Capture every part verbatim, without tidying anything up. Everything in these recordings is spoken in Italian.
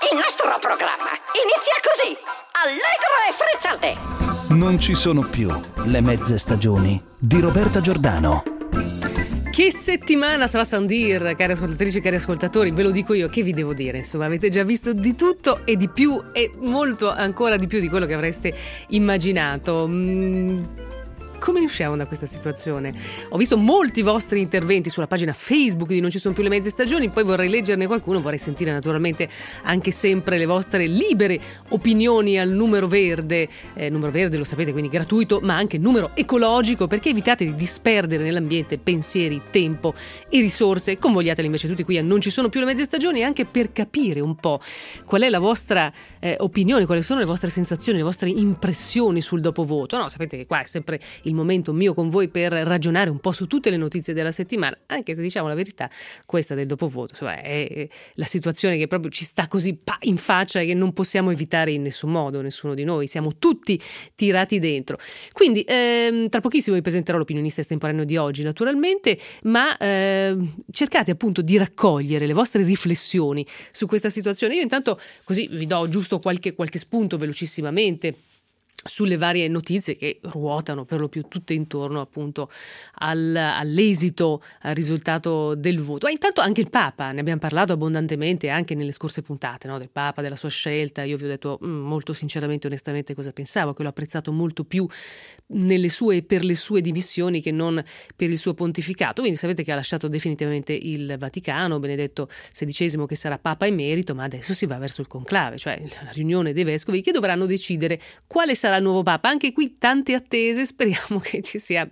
Il nostro programma inizia così, allegro e frizzante. Non ci sono più le mezze stagioni di Roberta Giordano. Che settimana sa Sandir, cari ascoltatrici e cari ascoltatori, ve lo dico io, che vi devo dire, insomma avete già visto di tutto e di più e molto ancora di più di quello che avreste immaginato. Mm. Come ne usciamo da questa situazione? Ho visto molti vostri interventi sulla pagina Facebook di Non ci sono più le mezze stagioni, poi vorrei leggerne qualcuno, vorrei sentire naturalmente anche sempre le vostre libere opinioni al numero verde, eh, numero verde lo sapete, quindi gratuito, ma anche numero ecologico, perché evitate di disperdere nell'ambiente pensieri, tempo e risorse. Convogliateli invece tutti qui a Non ci sono più le mezze stagioni, anche per capire un po' qual è la vostra eh, opinione, quali sono le vostre sensazioni, le vostre impressioni sul dopovoto. No, sapete che qua è sempre il momento mio con voi per ragionare un po' su tutte le notizie della settimana, anche se diciamo la verità, questa del dopovoto insomma, è la situazione che proprio ci sta così in faccia e che non possiamo evitare in nessun modo, nessuno di noi, siamo tutti tirati dentro. Quindi ehm, tra pochissimo vi presenterò l'opinionista estemporaneo di oggi naturalmente, ma ehm, cercate appunto di raccogliere le vostre riflessioni su questa situazione. Io intanto così vi do giusto qualche, qualche spunto velocissimamente sulle varie notizie che ruotano per lo più tutte intorno appunto al, all'esito, al risultato del voto. Ma intanto anche il Papa, ne abbiamo parlato abbondantemente anche nelle scorse puntate, no? Del Papa, della sua scelta. Io vi ho detto mm, molto sinceramente, onestamente cosa pensavo, che l'ho apprezzato molto più nelle sue, per le sue dimissioni che non per il suo pontificato. Quindi sapete che ha lasciato definitivamente il Vaticano, Benedetto sedicesimo che sarà Papa emerito, ma adesso si va verso il conclave, cioè la riunione dei vescovi che dovranno decidere quale sarà il nuovo Papa. Anche qui tante attese, speriamo che ci sia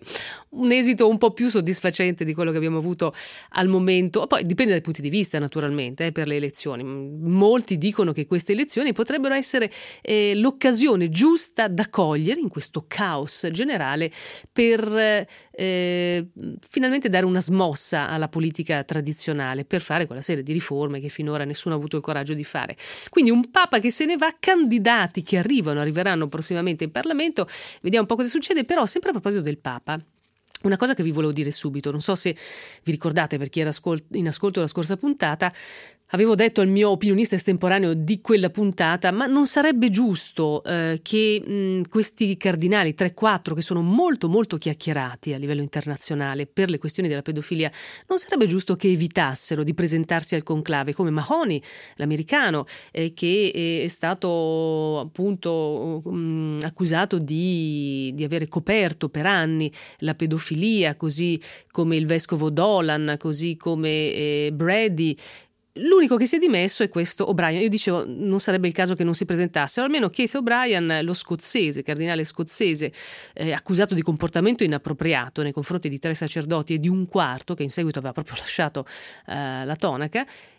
un esito un po' più soddisfacente di quello che abbiamo avuto al momento. Poi dipende dai punti di vista naturalmente eh, per le elezioni. Molti dicono che queste elezioni potrebbero essere eh, l'occasione giusta da cogliere in questo caos generale per eh, finalmente dare una smossa alla politica tradizionale, per fare quella serie di riforme che finora nessuno ha avuto il coraggio di fare. Quindi un Papa che se ne va, candidati che arrivano, arriveranno prossimamente in Parlamento, vediamo un po' cosa succede. Però sempre a proposito del Papa, una cosa che vi volevo dire subito, non so se vi ricordate, per chi era in ascolto la scorsa puntata, avevo detto al mio opinionista estemporaneo di quella puntata, ma non sarebbe giusto eh, che mh, questi cardinali tre quattro che sono molto molto chiacchierati a livello internazionale per le questioni della pedofilia, non sarebbe giusto che evitassero di presentarsi al conclave, come Mahoney, l'americano, eh, che è stato appunto mh, accusato di, di avere coperto per anni la pedofilia, così come il vescovo Dolan, così come eh, Brady. L'unico che si è dimesso è questo O'Brien. Io dicevo non sarebbe il caso che non si presentassero, almeno Keith O'Brien, lo scozzese, cardinale scozzese, eh, accusato di comportamento inappropriato nei confronti di tre sacerdoti e di un quarto che in seguito aveva proprio lasciato eh, la tonaca,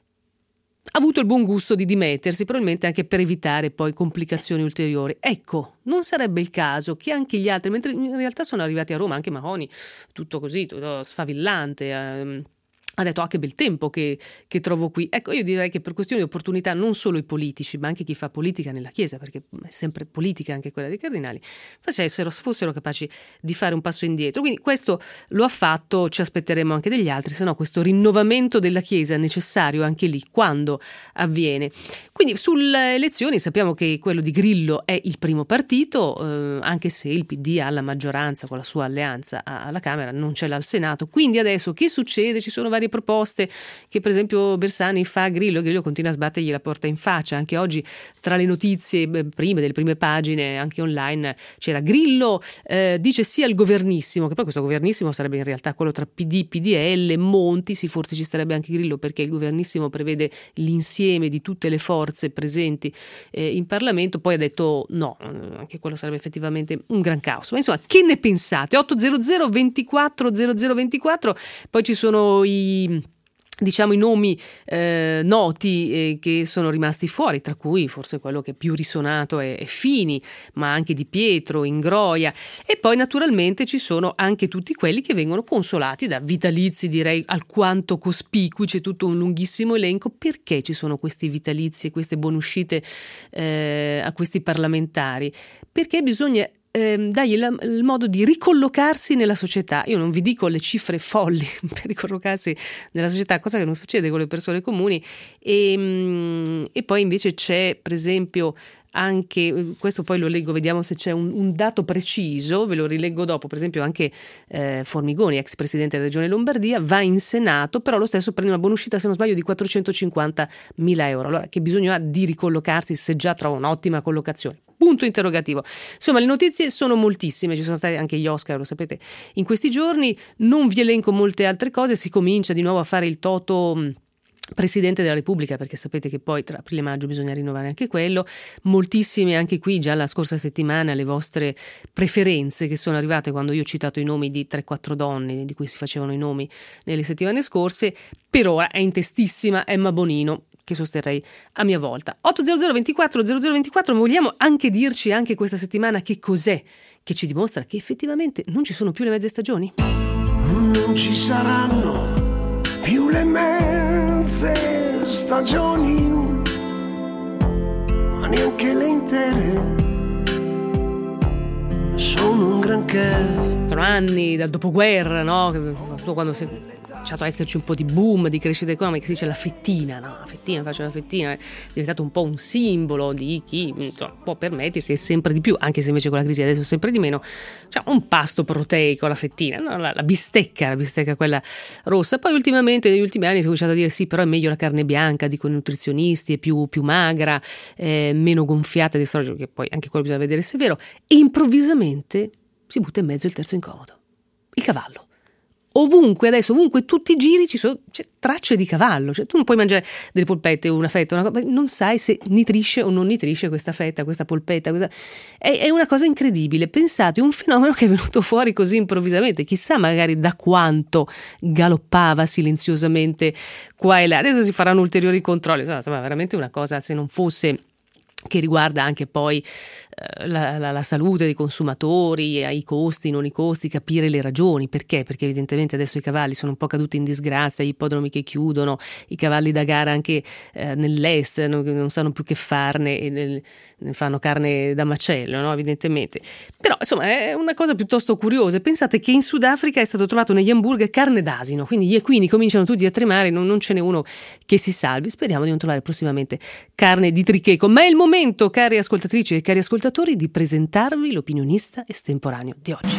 ha avuto il buon gusto di dimettersi, probabilmente anche per evitare poi complicazioni ulteriori. Ecco, non sarebbe il caso che anche gli altri, mentre in realtà sono arrivati a Roma, anche Mahoney, tutto così, tutto sfavillante, ehm, ha detto ah che bel tempo che, che trovo qui. Ecco, io direi che per questioni di opportunità non solo i politici ma anche chi fa politica nella Chiesa, perché è sempre politica anche quella dei cardinali, fossero, fossero capaci di fare un passo indietro. Quindi questo lo ha fatto, ci aspetteremo anche degli altri, se no questo rinnovamento della Chiesa è necessario anche lì quando avviene. Quindi sulle elezioni sappiamo che quello di Grillo è il primo partito, eh, anche se il P D ha la maggioranza con la sua alleanza alla Camera, non ce l'ha al Senato. Quindi adesso che succede? Ci sono vari proposte che per esempio Bersani fa a Grillo, Grillo continua a sbattergli la porta in faccia. Anche oggi tra le notizie prime, delle prime pagine anche online, c'era Grillo eh, dice sì al governissimo, che poi questo governissimo sarebbe in realtà quello tra P D, P D L, Monti, sì, forse ci starebbe anche Grillo perché il governissimo prevede l'insieme di tutte le forze presenti eh, in Parlamento. Poi ha detto no, anche quello sarebbe effettivamente un gran caos. Ma insomma, che ne pensate? ottocento ventiquattro zero zero ventiquattro, poi ci sono i diciamo i nomi eh, noti eh, che sono rimasti fuori, tra cui forse quello che più risuonato è, è Fini, ma anche Di Pietro, Ingroia, e poi naturalmente ci sono anche tutti quelli che vengono consolati da vitalizi, direi alquanto cospicui. C'è tutto un lunghissimo elenco. Perché ci sono questi vitalizi e queste buonuscite eh, a questi parlamentari? Perché bisogna ehm, dargli la, il modo di ricollocarsi nella società. Io non vi dico le cifre folli per ricollocarsi nella società, cosa che non succede con le persone comuni. E, e poi invece c'è, per esempio, anche questo, poi lo leggo, vediamo se c'è un, un dato preciso, ve lo rileggo dopo. Per esempio anche eh, Formigoni, ex presidente della regione Lombardia, va in Senato, però lo stesso prende una buonuscita, se non sbaglio, di quattrocentocinquantamila euro. Allora, che bisogno ha di ricollocarsi se già trova un'ottima collocazione? Punto interrogativo. Insomma, le notizie sono moltissime, ci sono stati anche gli Oscar, lo sapete, in questi giorni. Non vi elenco molte altre cose, si comincia di nuovo a fare il toto Presidente della Repubblica, perché sapete che poi tra aprile e maggio bisogna rinnovare anche quello. Moltissime anche qui già la scorsa settimana le vostre preferenze che sono arrivate quando io ho citato i nomi di tre quattro donne di cui si facevano i nomi nelle settimane scorse. Per ora è in testissima Emma Bonino, che sosterrei a mia volta. otto zero zero ventiquattro zero zero ventiquattro, ma vogliamo anche dirci anche questa settimana che cos'è che ci dimostra che effettivamente non ci sono più le mezze stagioni? Non ci saranno più le mezze stagioni, ma neanche le intere. Sono un granché. Sono anni dal dopoguerra, no? Quando si è cominciato a esserci un po' di boom di crescita economica, si dice la fettina, no? La fettina, faccio la fettina, è diventato un po' un simbolo di chi, insomma, può permettersi, e sempre di più, anche se invece con la crisi adesso sempre di meno, cioè un pasto proteico, la fettina, no? la, la bistecca, la bistecca quella rossa. Poi ultimamente, negli ultimi anni si è cominciato a dire sì, però è meglio la carne bianca, dicono i nutrizionisti, è più, più magra, eh, meno gonfiata di estrogeno, che poi anche quello bisogna vedere se è vero, e improvvisamente si butta in mezzo il terzo incomodo, il cavallo. Ovunque adesso, ovunque tu ti giri ci sono cioè, tracce di cavallo, cioè tu non puoi mangiare delle polpette, una fetta, una cosa, non sai se nitrisce o non nitrisce questa fetta, questa polpetta, questa... È, è una cosa incredibile. Pensate, un fenomeno che è venuto fuori così improvvisamente, chissà magari da quanto galoppava silenziosamente qua e là. Adesso si faranno ulteriori controlli, insomma veramente una cosa, se non fosse che riguarda anche poi eh, la, la, la salute dei consumatori, eh, i costi, non i costi, capire le ragioni. Perché? Perché evidentemente adesso i cavalli sono un po' caduti in disgrazia, gli ippodromi che chiudono, i cavalli da gara anche eh, nell'est non, non sanno più che farne e nel, ne fanno carne da macello, no? Evidentemente. Però insomma è una cosa piuttosto curiosa. Pensate che in Sudafrica è stato trovato negli hamburger carne d'asino, quindi gli equini cominciano tutti a tremare, non, non ce n'è uno che si salvi. Speriamo di non trovare prossimamente carne di tricheco, ma è il momento, cari ascoltatrici e cari ascoltatori, di presentarvi l'opinionista estemporaneo di oggi.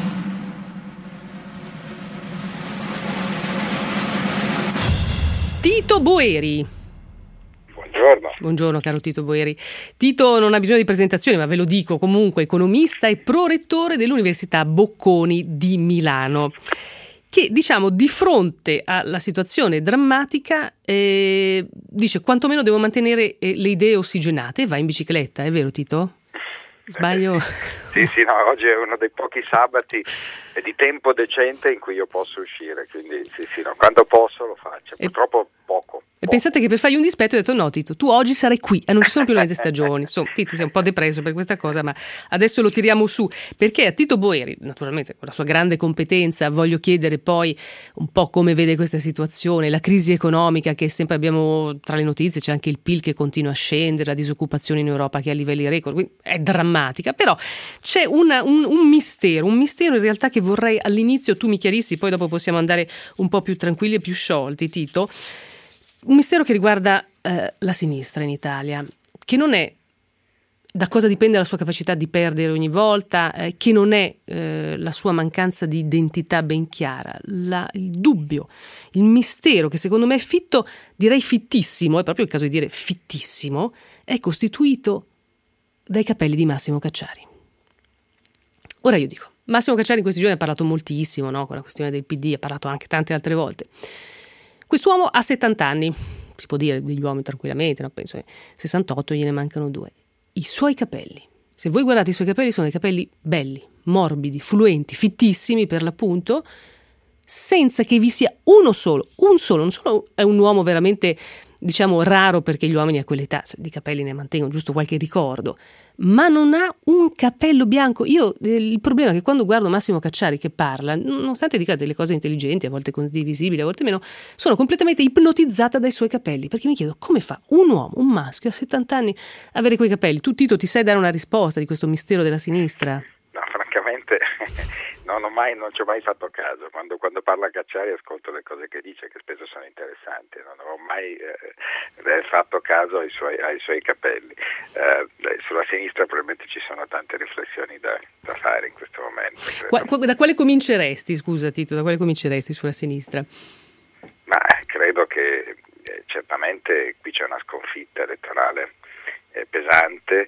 Tito Boeri. Buongiorno. Buongiorno caro Tito Boeri. Tito non ha bisogno di presentazione, ma ve lo dico comunque, economista e prorettore dell'Università Bocconi di Milano, che diciamo di fronte alla situazione drammatica eh, dice quantomeno devo mantenere eh, le idee ossigenate e va in bicicletta, è vero Tito? Sbaglio? Eh, sì, sì, sì, no, oggi è uno dei pochi sabati di tempo decente in cui io posso uscire, quindi sì, sì, no, quando posso lo faccio, purtroppo poco. E pensate che per fargli un dispetto ho detto no Tito, tu oggi sarai qui e non ci sono più le mezze stagioni. Insomma, Tito si è un po' depreso per questa cosa, ma adesso lo tiriamo su, perché a Tito Boeri, naturalmente con la sua grande competenza, voglio chiedere poi un po' come vede questa situazione, la crisi economica che sempre abbiamo tra le notizie, c'è anche il P I L che continua a scendere, la disoccupazione in Europa che è a livelli record, quindi è drammatica, però c'è una, un, un mistero, un mistero in realtà che vorrei all'inizio tu mi chiarissi, poi dopo possiamo andare un po' più tranquilli e più sciolti, Tito. Un mistero che riguarda eh, la sinistra in Italia, che non è da cosa dipende la sua capacità di perdere ogni volta, eh, che non è eh, la sua mancanza di identità ben chiara, la, il dubbio, il mistero che secondo me è fitto, direi fittissimo, è proprio il caso di dire fittissimo, è costituito dai capelli di Massimo Cacciari. Ora io dico, Massimo Cacciari in questi giorni ha parlato moltissimo, no? Con la questione del P D, ha parlato anche tante altre volte. Quest'uomo ha settanta anni, si può dire degli uomini tranquillamente, no? Penso che sessantotto, gliene mancano due. I suoi capelli, se voi guardate i suoi capelli, sono dei capelli belli, morbidi, fluenti, fittissimi per l'appunto, senza che vi sia uno solo, un solo, non solo è un uomo veramente, diciamo, raro perché gli uomini a quell'età di capelli ne mantengono giusto qualche ricordo, ma non ha un capello bianco. Io eh, il problema è che quando guardo Massimo Cacciari che parla, nonostante dica delle cose intelligenti, a volte condivisibili, a volte meno, sono completamente ipnotizzata dai suoi capelli, perché mi chiedo come fa un uomo, un maschio a settanta anni a avere quei capelli. Tu Tito ti sai dare una risposta di questo mistero della sinistra? No, onestamente non ho mai, non ci ho mai fatto caso. Quando, quando parla Cacciari ascolto le cose che dice, che spesso sono interessanti. Non ho mai eh, fatto caso ai suoi, ai suoi capelli. Eh, sulla sinistra probabilmente ci sono tante riflessioni da, da fare in questo momento. Qua, da quale cominceresti, scusa Tito, da quale cominceresti sulla sinistra? Ma credo che eh, certamente qui c'è una sconfitta elettorale eh, pesante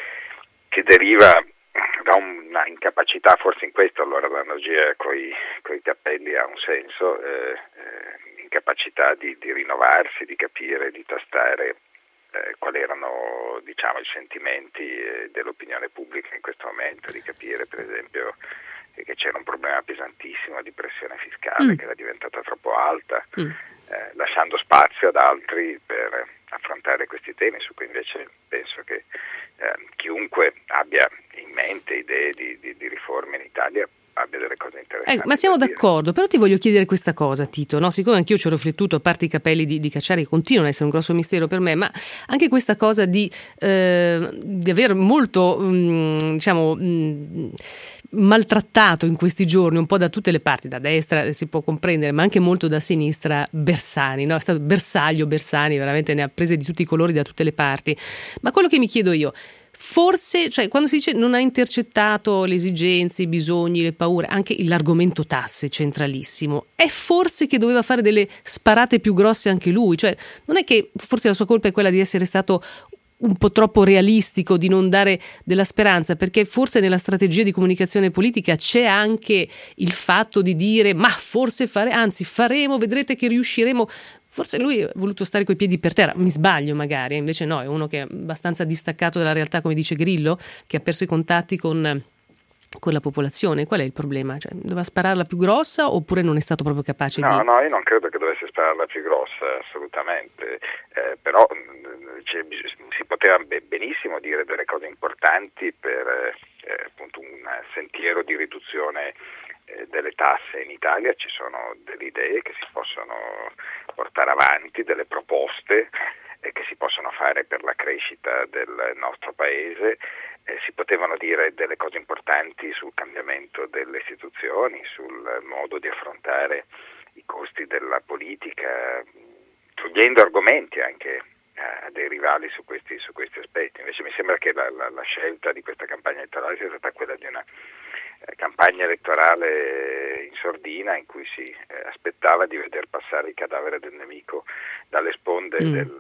che deriva da una incapacità, forse in questo allora l'analogia coi, coi capelli ha un senso, eh, eh, incapacità di, di rinnovarsi, di capire, di tastare eh, quali erano, diciamo, i sentimenti eh, dell'opinione pubblica in questo momento, di capire per esempio che c'era un problema pesantissimo di pressione fiscale mm. che era diventata troppo alta, mm. eh, lasciando spazio ad altri per affrontare questi temi su cui invece penso che eh, chiunque abbia in mente idee di, di, di riforme in Italia abbia delle cose interessanti. Eh, ma siamo d'accordo, però ti voglio chiedere questa cosa, Tito, no? Siccome anch'io ci ho riflettuto, a parte i capelli di, di Cacciari, continuano a essere un grosso mistero per me, ma anche questa cosa di, eh, di aver molto, mh, diciamo, mh, maltrattato in questi giorni, un po' da tutte le parti, da destra si può comprendere, ma anche molto da sinistra, Bersani, no? È stato bersaglio Bersani, veramente ne ha prese di tutti i colori da tutte le parti. Ma quello che mi chiedo io, forse, cioè quando si dice non ha intercettato le esigenze, i bisogni, le paure, anche l'argomento tasse centralissimo, è forse che doveva fare delle sparate più grosse anche lui, cioè non è che forse la sua colpa è quella di essere stato un po' troppo realistico, di non dare della speranza, perché forse nella strategia di comunicazione politica c'è anche il fatto di dire ma forse fare, anzi faremo, vedrete che riusciremo. Forse lui ha voluto stare coi piedi per terra, mi sbaglio magari, invece no, è uno che è abbastanza distaccato dalla realtà, come dice Grillo, che ha perso i contatti con, con la popolazione. Qual è il problema? Cioè, doveva spararla più grossa oppure non è stato proprio capace no, di... No, no, io non credo che dovesse spararla più grossa, assolutamente, eh, però cioè, si poteva benissimo dire delle cose importanti per eh, appunto un sentiero di riduzione delle tasse in Italia. Ci sono delle idee che si possono portare avanti, delle proposte eh, che si possono fare per la crescita del nostro paese, eh, si potevano dire delle cose importanti sul cambiamento delle istituzioni, sul modo di affrontare i costi della politica, togliendo argomenti anche a dei rivali su questi, su questi aspetti. Invece mi sembra che la, la, la scelta di questa campagna elettorale sia stata quella di una campagna elettorale in sordina in cui si eh, aspettava di veder passare il cadavere del nemico dalle sponde mm. del,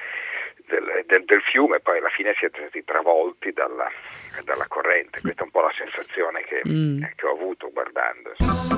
del, del, del fiume, poi alla fine siete stati travolti dalla, dalla corrente. Questa è un po' la sensazione che, mm. che ho avuto guardando.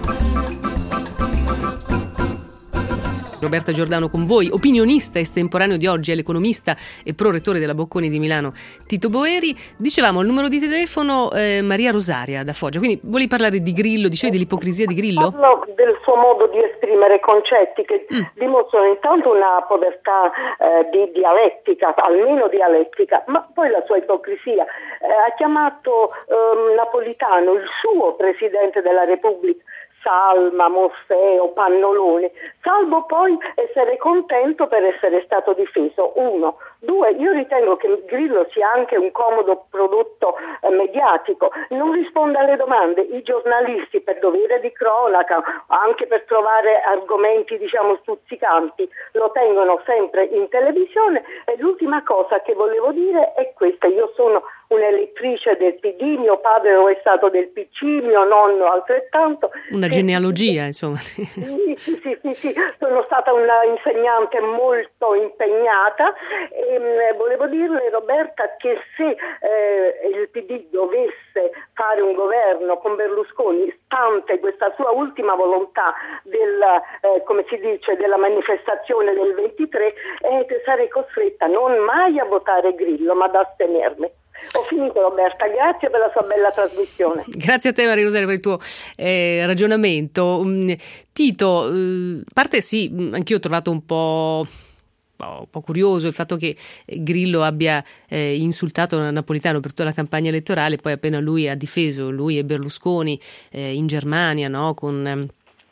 Roberta Giordano con voi, opinionista estemporaneo di oggi, è l'economista e prorettore della Bocconi di Milano Tito Boeri. Dicevamo il numero di telefono eh, Maria Rosaria da Foggia, quindi volevi parlare di Grillo, dicevi dell'ipocrisia di Grillo? Parlo del suo modo di esprimere concetti che mm. dimostrano intanto una povertà eh, di dialettica, almeno dialettica, ma poi la sua ipocrisia. Eh, ha chiamato eh, Napolitano il suo Presidente della Repubblica Salma, Morfeo, Pannolone, salvo poi essere contento per essere stato difeso. Uno. Due, io ritengo che Grillo sia anche un comodo prodotto eh, mediatico, non risponde alle domande. I giornalisti, per dovere di cronaca, anche per trovare argomenti diciamo stuzzicanti, lo tengono sempre in televisione. E l'ultima cosa che volevo dire è questa: io sono un'elettrice del P D, mio padre è stato del P C, mio nonno altrettanto. Una che, genealogia, insomma. Sì, sì, sì, sì, sì, sono stata una insegnante molto impegnata e mh, volevo dirle, Roberta, che se eh, il P D dovesse fare un governo con Berlusconi, stante questa sua ultima volontà del, eh, come si dice, della manifestazione del ventitré, eh, sarei costretta non mai a votare Grillo, ma ad astenermi. Ho finito, Roberta, grazie per la sua bella trasmissione. Grazie a te, Maria Rosaria, per il tuo eh, ragionamento. Tito, eh, a parte sì, anch'io ho trovato un po', un po' curioso il fatto che Grillo abbia eh, insultato Napolitano per tutta la campagna elettorale, poi appena lui ha difeso, lui e Berlusconi eh, in Germania, no, con...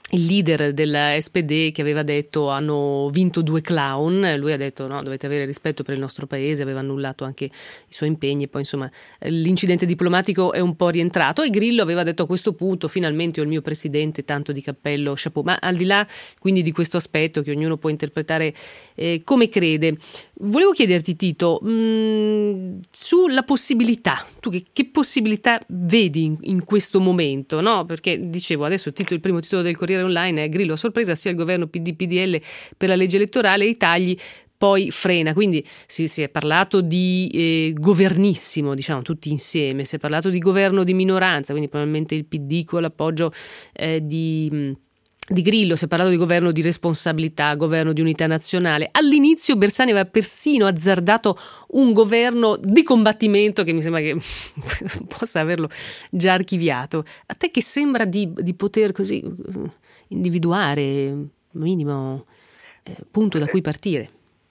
il leader della S P D che aveva detto hanno vinto due clown, lui ha detto no, dovete avere rispetto per il nostro paese, aveva annullato anche i suoi impegni e poi insomma l'incidente diplomatico è un po' rientrato e Grillo aveva detto a questo punto finalmente ho il mio presidente, tanto di cappello, chapeau, ma al di là quindi di questo aspetto che ognuno può interpretare eh, come crede, volevo chiederti Tito mh, sulla possibilità, tu che, che possibilità vedi in, in questo momento, no? Perché dicevo adesso il, titolo, il primo titolo del Corriere Online è Grillo a sorpresa sia il governo P D P D L per la legge elettorale e i tagli poi frena, quindi si, si è parlato di eh, governissimo, diciamo tutti insieme, si è parlato di governo di minoranza, quindi probabilmente il P D con l'appoggio eh, di di Grillo, si è parlato di governo di responsabilità, governo di unità nazionale. All'inizio Bersani aveva persino azzardato un governo di combattimento che mi sembra che possa averlo già archiviato. A te che sembra di, di poter così individuare minimo eh, punto da cui partire?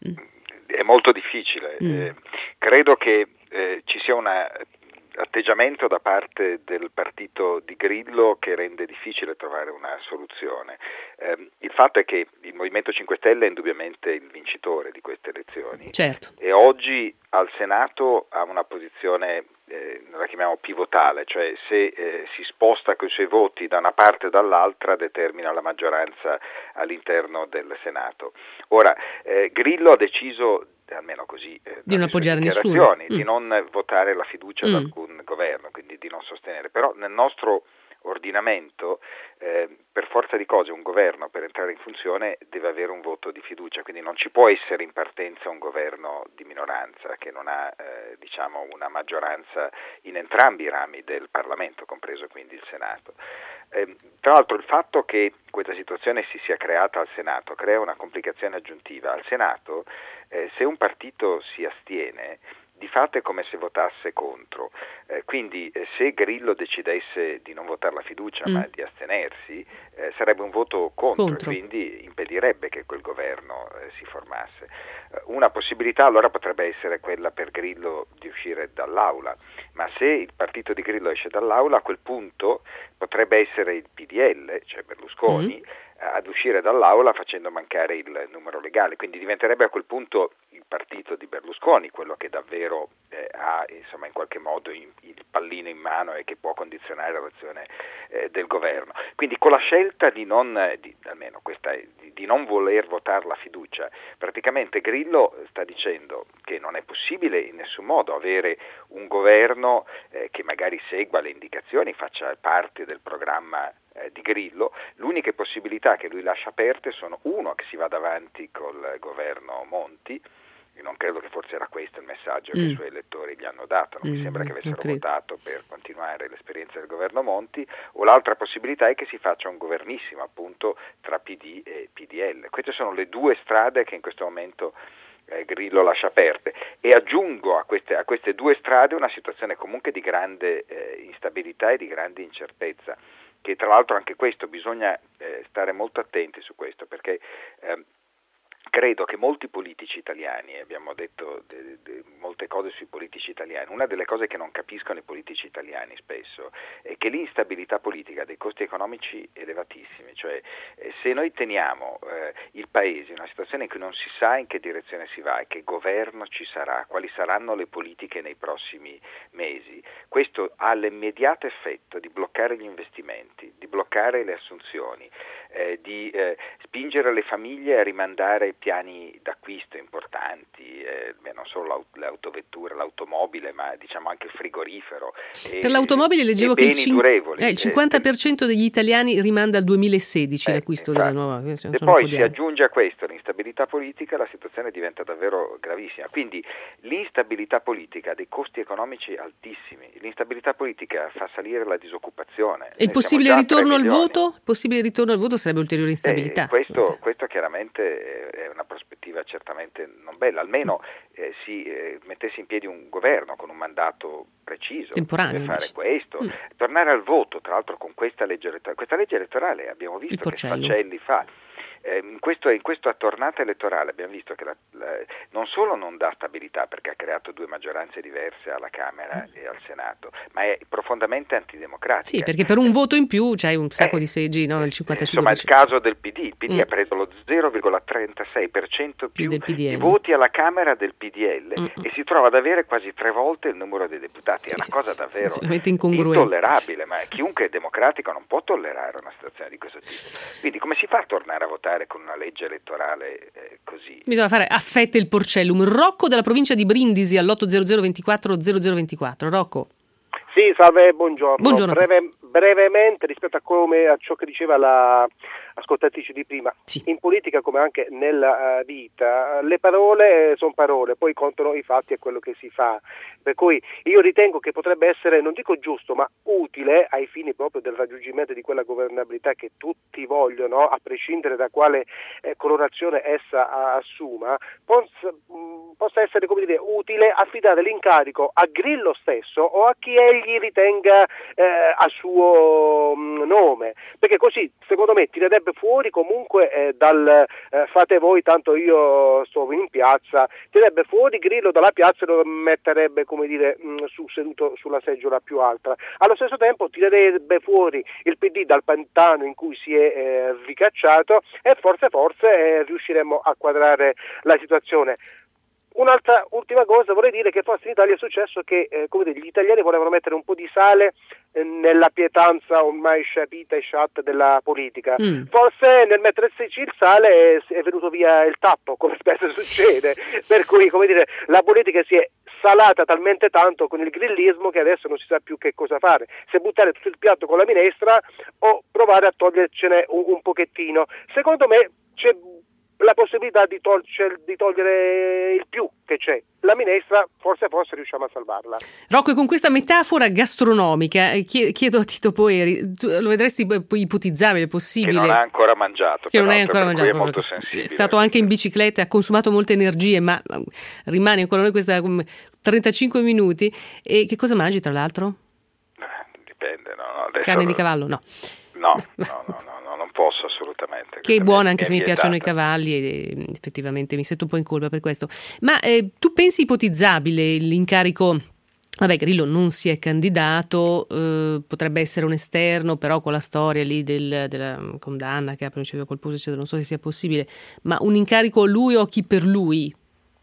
È molto difficile. Mm. Eh, credo che eh, ci sia un atteggiamento da parte del partito di Grillo che rende difficile trovare una soluzione. Eh, il fatto è che il Movimento cinque Stelle è indubbiamente il vincitore di queste elezioni. Certo. E oggi al Senato ha una posizione Eh, la chiamiamo pivotale, cioè se eh, si sposta con i suoi voti da una parte o dall'altra determina la maggioranza all'interno del Senato. Ora, eh, Grillo ha deciso, almeno così, eh, di non appoggiare nessuno, mm. di mm. non votare la fiducia mm. ad alcun governo, quindi di non sostenere, però nel nostro ordinamento eh, per forza di cose un governo per entrare in funzione deve avere un voto di fiducia, quindi non ci può essere in partenza un governo di minoranza che non ha eh, diciamo una maggioranza in entrambi i rami del Parlamento, compreso quindi il Senato. Eh, tra l'altro il fatto che questa situazione si sia creata al Senato crea una complicazione aggiuntiva. Al Senato eh, se un partito si astiene di fatto è come se votasse contro, eh, quindi eh, se Grillo decidesse di non votare la fiducia mm. ma di astenersi eh, sarebbe un voto contro, contro. E quindi impedirebbe che quel governo eh, si formasse. Eh, una possibilità allora potrebbe essere quella per Grillo di uscire dall'aula, ma se il partito di Grillo esce dall'aula a quel punto potrebbe essere il P D L, cioè Berlusconi, mm. ad uscire dall'aula facendo mancare il numero legale, quindi diventerebbe a quel punto il partito di Berlusconi quello che davvero eh, ha insomma in qualche modo in, il pallino in mano e che può condizionare l'azione eh, del governo. Quindi con la scelta di non di, almeno questa di, di non voler votare la fiducia, praticamente Grillo sta dicendo che non è possibile in nessun modo avere un governo eh, che magari segua le indicazioni, faccia parte del programma di Grillo. L'unica possibilità che lui lascia aperte sono uno che si vada avanti col governo Monti, e non credo che forse era questo il messaggio che mm. i suoi elettori gli hanno dato, non mm, mi sembra che avessero votato per continuare l'esperienza del governo Monti, o l'altra possibilità è che si faccia un governissimo appunto tra P D e P D L. Queste sono le due strade che in questo momento eh, Grillo lascia aperte, e aggiungo a queste, a queste due strade una situazione comunque di grande eh, instabilità e di grande incertezza, che tra l'altro anche questo bisogna eh, stare molto attenti su questo, perché eh, credo che molti politici italiani, abbiamo detto de, de, molte cose sui politici italiani, una delle cose che non capiscono i politici italiani spesso è che l'instabilità politica ha dei costi economici elevatissimi, cioè eh, se noi teniamo eh, il paese in una situazione in cui non si sa in che direzione si va e che governo ci sarà, quali saranno le politiche nei prossimi mesi, questo ha l'immediato effetto di bloccare gli investimenti, di bloccare le assunzioni, eh, di eh, spingere le famiglie a rimandare piani d'acquisto importanti, eh, non solo le autovetture, l'automobile, ma diciamo anche il frigorifero. Per e, l'automobile leggevo che il, cin- eh, il cinquanta per cento degli italiani rimanda al duemilasedici eh, l'acquisto infatti, della nuova. Se poi si aggiunge a questo l'instabilità politica, la situazione diventa davvero gravissima. Quindi l'instabilità politica ha dei costi economici altissimi, l'instabilità politica fa salire la disoccupazione. E il possibile ritorno al voto? Il possibile ritorno al voto sarebbe ulteriore instabilità. Eh, questo, questo chiaramente è una prospettiva certamente non bella, almeno eh, si eh, mettesse in piedi un governo con un mandato preciso temporaneo, per fare dici. questo, mm. tornare al voto, tra l'altro con questa legge elettorale. Questa legge elettorale abbiamo visto che Sfaccelli fa. eh, in, questo, in questa tornata elettorale abbiamo visto che la, la, non solo non dà stabilità perché ha creato due maggioranze diverse alla Camera mm. e al Senato, ma è profondamente antidemocratica. Sì, perché per un voto in più c'hai un sacco eh, di seggi, no? Il cinquantacinque per cento. Insomma, il caso del P D, il P D mm. ha preso lo zero virgola trentasei per cento più, più di voti alla Camera del P D L mm. e si trova ad avere quasi tre volte il numero dei deputati. È sì, una cosa davvero intollerabile, ma chiunque è democratico non può tollerare una situazione di questo tipo. Quindi come si fa a tornare a votare con una legge elettorale eh, così? Bisogna fare a fette il porcellum. Rocco della provincia di Brindisi all'otto zero zero ventiquattro zero zero ventiquattro. Rocco. Sì, salve, buongiorno. Buongiorno. Breve, brevemente rispetto a come a ciò che diceva la ascoltatrice di prima, sì. In politica come anche nella uh, vita le parole sono parole, poi contano i fatti e quello che si fa, per cui io ritengo che potrebbe essere, non dico giusto, ma utile ai fini proprio del raggiungimento di quella governabilità che tutti vogliono, a prescindere da quale eh, colorazione essa uh, assuma, possa, mh, possa essere, come dire, utile affidare l'incarico a Grillo stesso o a chi egli ritenga eh, a suo mh, nome, perché così secondo me tirerebbe fuori comunque eh, dal eh, fate voi tanto io sto in piazza, tirerebbe fuori Grillo dalla piazza e lo metterebbe, come dire, mh, su, seduto sulla seggiola più alta. Allo stesso tempo tirerebbe fuori il P D dal pantano in cui si è eh, ricacciato e forse forse eh, riusciremmo a quadrare la situazione. Un'altra ultima cosa, vorrei dire che forse in Italia è successo che eh, come dire, gli italiani volevano mettere un po' di sale eh, nella pietanza ormai sciapita e sciatta della politica. Mm. Forse nel mettersi il sale è, è venuto via il tappo, come spesso succede, per cui, come dire, la politica si è salata talmente tanto con il grillismo che adesso non si sa più che cosa fare, se buttare tutto il piatto con la minestra o provare a togliercene un, un pochettino. Secondo me c'è la possibilità di, tol- di togliere il più che c'è. La minestra forse forse riusciamo a salvarla. Rocco, e con questa metafora gastronomica chiedo a Tito Poeri, tu lo vedresti ipotizzabile, possibile? Che non ha ancora mangiato. Che non hai ancora mangiato. È molto sensibile. È stato anche in bicicletta, ha consumato molte energie, ma rimane ancora noi questa trentacinque minuti. E che cosa mangi tra l'altro? Dipende, no, no, adesso... Carne di cavallo, no. No, no, no, no, no, non posso assolutamente. Che è buona, anche è se mi vietata. piacciono i cavalli e effettivamente mi sento un po' in colpa per questo. Ma eh, tu pensi ipotizzabile l'incarico? Vabbè, Grillo non si è candidato, eh, potrebbe essere un esterno, però con la storia lì del, della condanna che ha pronunciato colposo, eccetera, non so se sia possibile, ma un incarico a lui o chi per lui?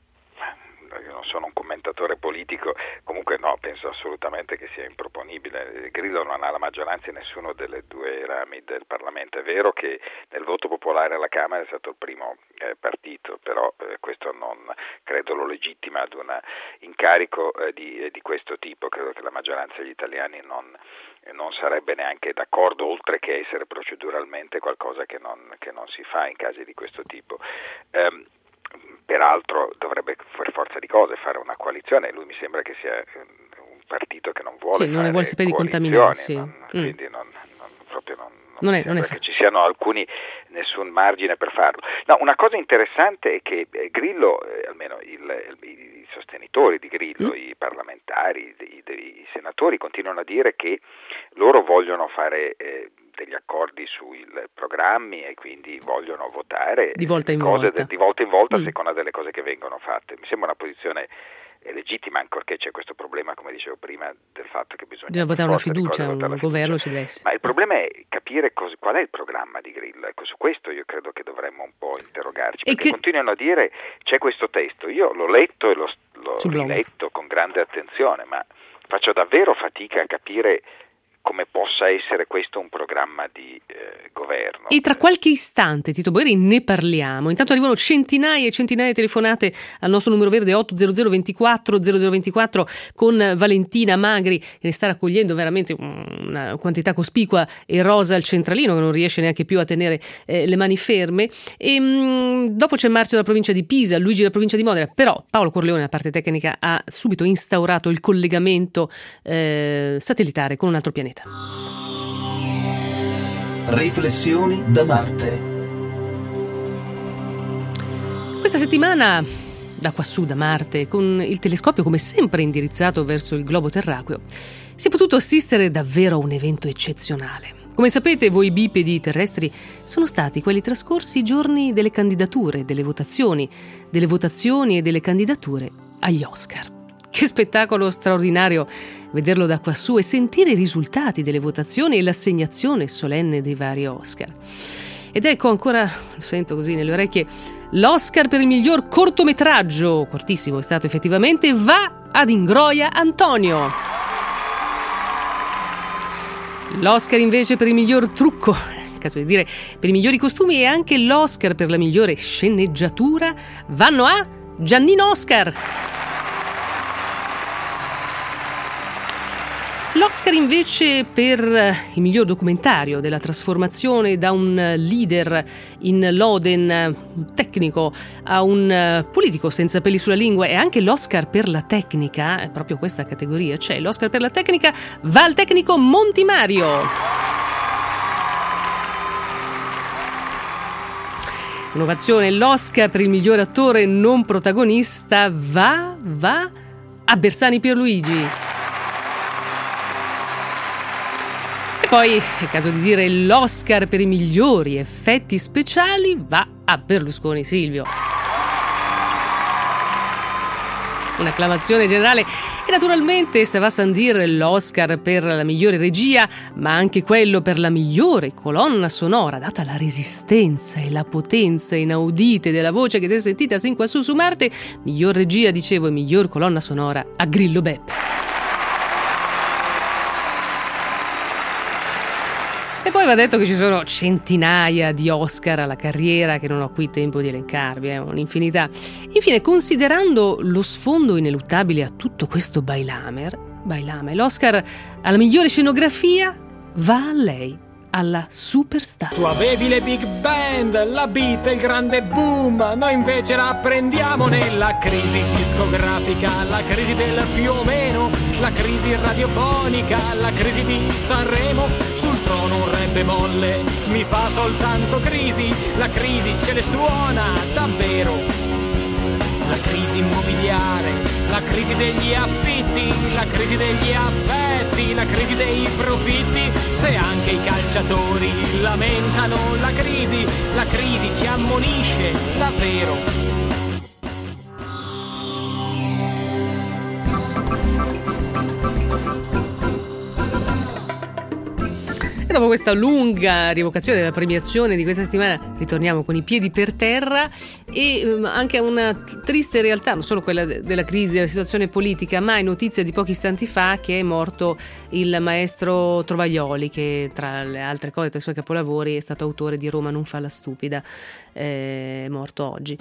Sono un commentatore politico, comunque no, penso assolutamente che sia improponibile. Grillo non ha la maggioranza in nessuno delle due rami del Parlamento. È vero che nel voto popolare alla Camera è stato il primo eh, partito, però eh, questo non credo lo legittima ad un incarico eh, di, di questo tipo. Credo che la maggioranza degli italiani non, non sarebbe neanche d'accordo, oltre che essere proceduralmente qualcosa che non, che non si fa in casi di questo tipo. Um, Peraltro dovrebbe per forza di cose fare una coalizione, lui mi sembra che sia un partito che non vuole sì, fare non ne vuole sapere di contaminarsi. Non, mm. Quindi non, non, proprio non, non, non, mi è, non è che ci siano alcuni, nessun margine per farlo. No, una cosa interessante è che eh, Grillo, eh, almeno il, il, i sostenitori di Grillo, mm. i parlamentari, i, i senatori continuano a dire che loro vogliono fare eh, degli accordi sui programmi e quindi vogliono votare di volta in cose volta, de, di volta in volta mm. a seconda delle cose che vengono fatte. Mi sembra una posizione legittima, ancorché c'è questo problema, come dicevo prima, del fatto che bisogna, bisogna votare una fiducia, un un governo ci deve essere. Ma il problema è capire cos- qual è il programma di Grillo. Ecco, su questo io credo che dovremmo un po' interrogarci, perché che... continuano a dire c'è questo testo, io l'ho letto e l'ho, l'ho riletto con grande attenzione, ma faccio davvero fatica a capire come possa essere questo un programma di eh, governo. E tra qualche istante, Tito Boeri, ne parliamo. Intanto arrivano centinaia e centinaia di telefonate al nostro numero verde otto zero zero ventiquattro zero zero ventiquattro con Valentina Magri, che ne sta raccogliendo veramente una quantità cospicua, e Rosa al centralino, che non riesce neanche più a tenere eh, le mani ferme. E mh, dopo c'è Marzio della provincia di Pisa, Luigi della provincia di Modena, però Paolo Corleone, la parte tecnica, ha subito instaurato il collegamento eh, satellitare con un altro pianeta. Riflessioni da Marte. Questa settimana, da quassù, da Marte, con il telescopio come sempre indirizzato verso il globo terracqueo, si è potuto assistere davvero a un evento eccezionale. Come sapete, voi bipedi terrestri, sono stati quelli trascorsi i giorni delle candidature, delle votazioni, delle votazioni e delle candidature agli Oscar. Che spettacolo straordinario vederlo da quassù e sentire i risultati delle votazioni e l'assegnazione solenne dei vari Oscar. Ed ecco ancora, lo sento così nelle orecchie, l'Oscar per il miglior cortometraggio, cortissimo è stato effettivamente, va ad Ingroia Antonio. L'Oscar invece per il miglior trucco, nel caso di dire per i migliori costumi, e anche l'Oscar per la migliore sceneggiatura vanno a Giannino Oscar. L'Oscar invece per il miglior documentario della trasformazione da un leader in loden tecnico a un politico senza peli sulla lingua, e anche l'Oscar per la tecnica, è proprio questa categoria, c'è l'Oscar per la tecnica, va al tecnico Montimario. Un'ovazione, l'Oscar per il miglior attore non protagonista va, va a Bersani Pierluigi. Poi, è il caso di dire, l'Oscar per i migliori effetti speciali va a Berlusconi Silvio. Un'acclamazione generale. E naturalmente se va a San Dir l'Oscar per la migliore regia, ma anche quello per la migliore colonna sonora, data la resistenza e la potenza inaudite della voce che si è sentita sin quassù su Marte. Miglior regia, dicevo, e miglior colonna sonora a Grillo Beppe. E poi va detto che ci sono centinaia di Oscar alla carriera che non ho qui tempo di elencarvi, è eh, un'infinità. Infine, considerando lo sfondo ineluttabile a tutto questo bailamer, bailame, l'Oscar alla migliore scenografia va a lei, alla superstar. Tu avevi le big band, la beat, il grande boom, noi invece la prendiamo nella crisi discografica, la crisi del più o meno, la crisi radiofonica, la crisi di Sanremo. Sul trono un re bemolle mi fa soltanto crisi, la crisi ce le suona davvero. La crisi immobiliare, la crisi degli affitti, la crisi degli affetti, la crisi dei profitti. Se anche i calciatori lamentano la crisi, la crisi ci ammonisce davvero. Dopo questa lunga rievocazione della premiazione di questa settimana ritorniamo con i piedi per terra e um, anche a una triste realtà, non solo quella de- della crisi, della situazione politica, ma è notizia di pochi istanti fa che è morto il maestro Trovaglioli, che tra le altre cose, tra i suoi capolavori, è stato autore di Roma non fa la stupida, è morto oggi.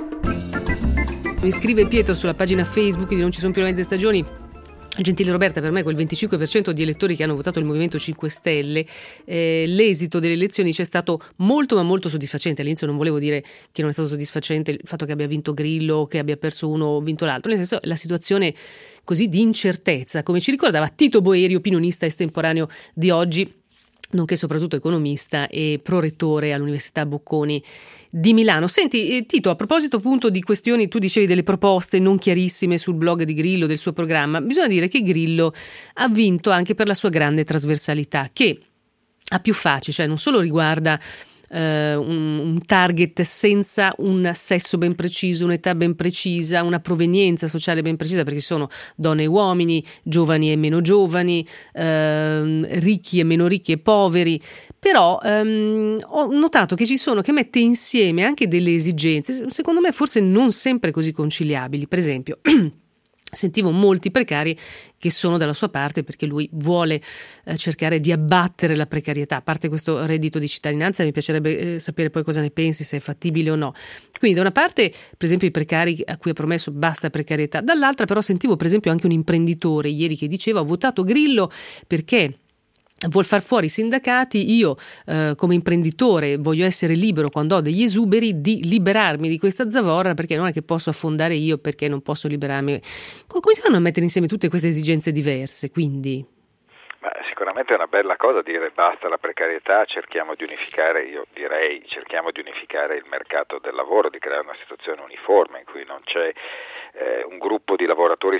Mi scrive Pietro sulla pagina Facebook di Non ci sono più le mezze stagioni: gentile Roberta, per me quel venticinque per cento di elettori che hanno votato il Movimento cinque Stelle, eh, l'esito delle elezioni c'è stato molto ma molto soddisfacente. All'inizio non volevo dire che non è stato soddisfacente il fatto che abbia vinto Grillo, che abbia perso uno o vinto l'altro, nel senso la situazione così di incertezza, come ci ricordava Tito Boeri, opinionista estemporaneo di Oggi, nonché soprattutto economista e prorettore all'Università Bocconi di Milano. Senti, Tito, a proposito appunto di questioni, tu dicevi delle proposte non chiarissime sul blog di Grillo, del suo programma, bisogna dire che Grillo ha vinto anche per la sua grande trasversalità, che a più facili, cioè non solo riguarda Uh, un, un target senza un sesso ben preciso, un'età ben precisa, una provenienza sociale ben precisa, perché sono donne e uomini, giovani e meno giovani, uh, ricchi e meno ricchi e poveri, però um, ho notato che ci sono, che mette insieme anche delle esigenze, secondo me forse non sempre così conciliabili. Per esempio sentivo molti precari che sono dalla sua parte perché lui vuole eh, cercare di abbattere la precarietà. A parte questo reddito di cittadinanza, mi piacerebbe eh, sapere poi cosa ne pensi, se è fattibile o no. Quindi da una parte, per esempio, i precari a cui ha promesso basta precarietà, dall'altra però sentivo per esempio anche un imprenditore ieri che diceva: ho votato Grillo perché vuol far fuori i sindacati, io eh, come imprenditore voglio essere libero quando ho degli esuberi di liberarmi di questa zavorra, perché non è che posso affondare io, perché non posso liberarmi. Come si fanno a mettere insieme tutte queste esigenze diverse? Quindi Ma sicuramente è una bella cosa dire basta la precarietà, cerchiamo di unificare, io direi cerchiamo di unificare il mercato del lavoro, di creare una situazione uniforme in cui non c'è eh, un gruppo di lavoratori su cui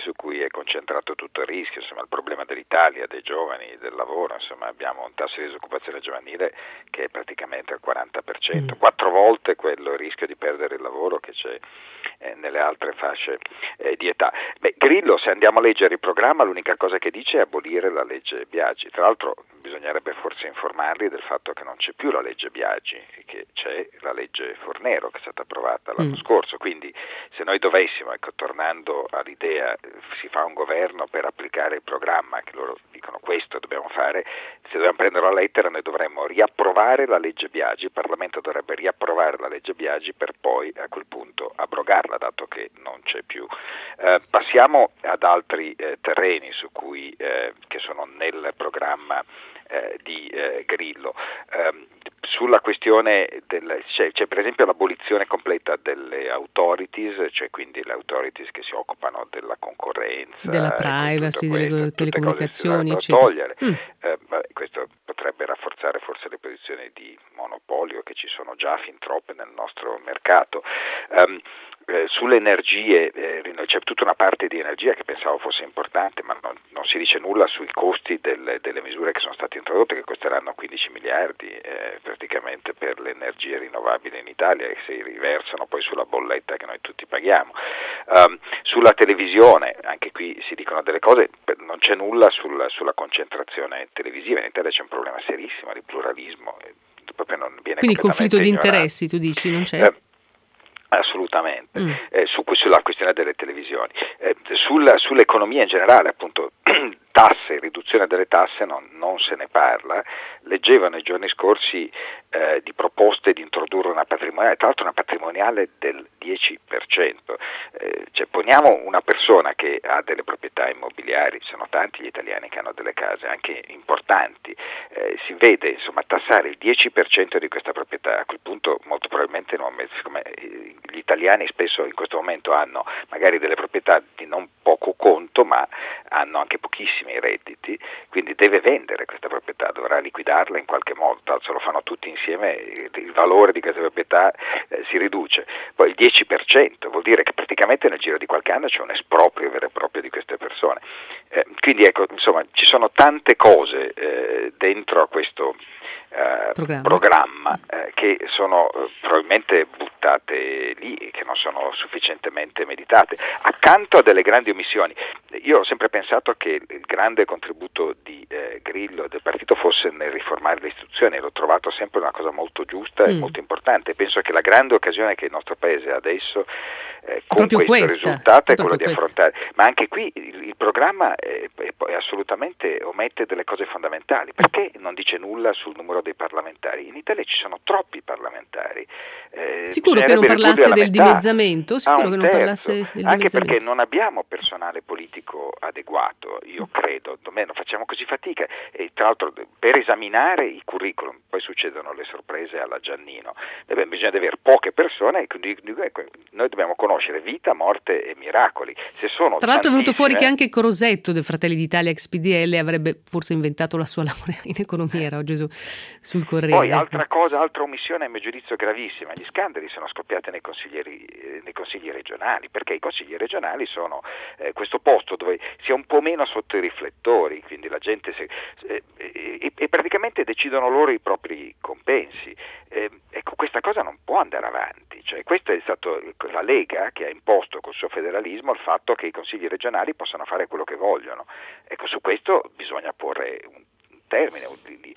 è concentrato tutto il rischio, insomma il problema dell'Italia, dei giovani, del lavoro, insomma abbiamo un tasso di disoccupazione giovanile che è praticamente al quaranta per cento, mm. quattro volte quello il rischio di perdere il lavoro che c'è eh, nelle altre fasce eh, di età. Beh, Grillo, se andiamo a leggere il programma, l'unica cosa che dice è abolire la legge Biagi. Tra l'altro bisognerebbe forse informarli del fatto che non c'è più la legge Biagi e che c'è la legge Fornero che è stata approvata l'anno mm. scorso, quindi se noi dovessimo, ecco, tornando all'idea, si fa un governo per applicare il programma, che loro dicono questo dobbiamo fare, se dobbiamo prendere la lettera noi dovremmo riapprovare la legge Biagi, il Parlamento dovrebbe riapprovare la legge Biagi per poi a quel punto abrogarla, dato che non c'è più. Eh, passiamo ad altri eh, terreni su cui, eh, che sono nel programma eh, di eh, Grillo. Eh, sulla questione del, c'è, c'è per esempio l'abolizione completa delle authorities, cioè quindi le authorities che si occupano della concorrenza, della privacy, questo, delle telecomunicazioni, eccetera. Togliere. Mm. Eh, vabbè, questo potrebbe rafforzare forse le posizioni di monopolio che ci sono già fin troppe nel nostro mercato. Um, Eh, sulle energie eh, c'è tutta una parte di energia che pensavo fosse importante, ma non, non si dice nulla sui costi del, delle misure che sono state introdotte, che costeranno quindici miliardi eh, praticamente per le energie rinnovabili in Italia, e si riversano poi sulla bolletta che noi tutti paghiamo. Um, sulla televisione, anche qui si dicono delle cose, non c'è nulla sul, sulla concentrazione televisiva, in Italia c'è un problema serissimo di pluralismo, eh, proprio non viene quindi conflitto di ignorato. Interessi, tu dici, non c'è? Eh, Assolutamente, mm. eh, su, sulla questione delle televisioni, eh, sulla, sull'economia in generale, appunto, tasse, riduzione delle tasse non, non se ne parla. Leggevo nei giorni scorsi eh, di proposte di introdurre una patrimoniale, tra l'altro una patrimoniale del dieci per cento, eh, cioè poniamo una persona che ha delle proprietà immobiliari, sono tanti gli italiani che hanno delle case anche importanti, eh, si vede insomma tassare il dieci per cento di questa proprietà, a quel punto molto probabilmente non, siccome gli italiani spesso in questo momento hanno magari delle proprietà di non poco conto, ma hanno anche pochissimi redditi, quindi deve vendere questa proprietà, dovrà liquidarla in qualche modo, se lo fanno tutti insieme il valore di questa proprietà eh, si riduce. Poi il dieci per cento vuol dire che praticamente nel giro di qualche anno c'è un esproprio vero e proprio di queste persone. Eh, quindi ecco, insomma, ci sono tante cose eh, dentro a questo Eh, programma, programma eh, che sono eh, probabilmente buttate lì e che non sono sufficientemente meditate, accanto a delle grandi omissioni. Io ho sempre pensato che il grande contributo di eh, Grillo e del partito fosse nel riformare le istituzioni, l'ho trovato sempre una cosa molto giusta mm. e molto importante. Penso che la grande occasione che il nostro paese ha adesso eh, con questo questa, risultato è, è quello di questa. affrontare, ma anche qui il, il programma è, è, è assolutamente omette delle cose fondamentali. Perché non dice nulla sul numero dei parlamentari? In Italia ci sono troppi parlamentari. Eh, sicuro che non parlasse del dimezzamento? Sicuro che non terzo, parlasse del anche dimezzamento. perché non abbiamo personale politico adeguato, io credo, almeno facciamo così fatica, e tra l'altro per esaminare i curriculum, poi succedono le sorprese alla Giannino, bisogna avere poche persone, quindi noi dobbiamo conoscere vita, morte e miracoli. Se sono tra l'altro è venuto fuori che anche Crosetto del Fratelli d'Italia ex P D L avrebbe forse inventato la sua laurea in economia, era oggi su, sul Corriere. Poi altra cosa, altra omissione a mio giudizio gravissima, gli scandali sono scoppiati nei consiglieri, eh, nei consigli regionali, perché i consigli regionali sono eh, questo posto dove si è un po' meno sotto i riflettori, quindi la gente si, eh, eh, e praticamente decidono loro i propri compensi. Eh, ecco, questa cosa non può andare avanti, cioè questa è stata la Lega che ha imposto col suo federalismo il fatto che i consigli regionali possano fare quello che vogliono. Ecco, su questo bisogna porre un termine,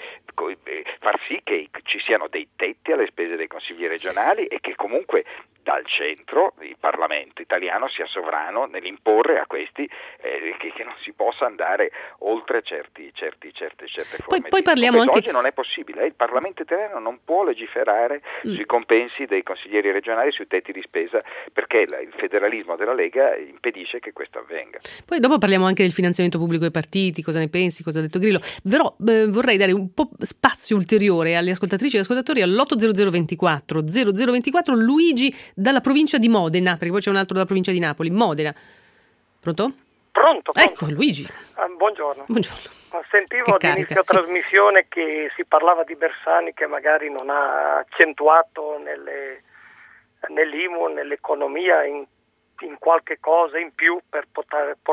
far sì che ci siano dei tetti alle spese dei consigli regionali e che comunque dal centro il Parlamento italiano sia sovrano nell'imporre a questi eh, che, che non si possa andare oltre certi, certi, certe, certe forme. Poi, poi parliamo anche... Oggi non è possibile, eh? Il Parlamento italiano non può legiferare mm. sui compensi dei consiglieri regionali, sui tetti di spesa, perché il federalismo della Lega impedisce che questo avvenga. Poi dopo parliamo anche del finanziamento pubblico ai partiti, cosa ne pensi, cosa ha detto Grillo, però eh, vorrei dare un po' spazio ulteriore alle ascoltatrici e ascoltatori all'otto zero zero ventiquattro zero zero ventiquattro. Luigi dalla provincia di Modena, perché poi c'è un altro dalla provincia di Napoli. Modena. Pronto? Pronto, pronto. Ecco, Luigi. Uh, buongiorno. Buongiorno. Sentivo all'inizio sì. trasmissione che si parlava di Bersani che magari non ha accentuato nelle, nell'I M U, nell'economia, in, in qualche cosa in più per poter portare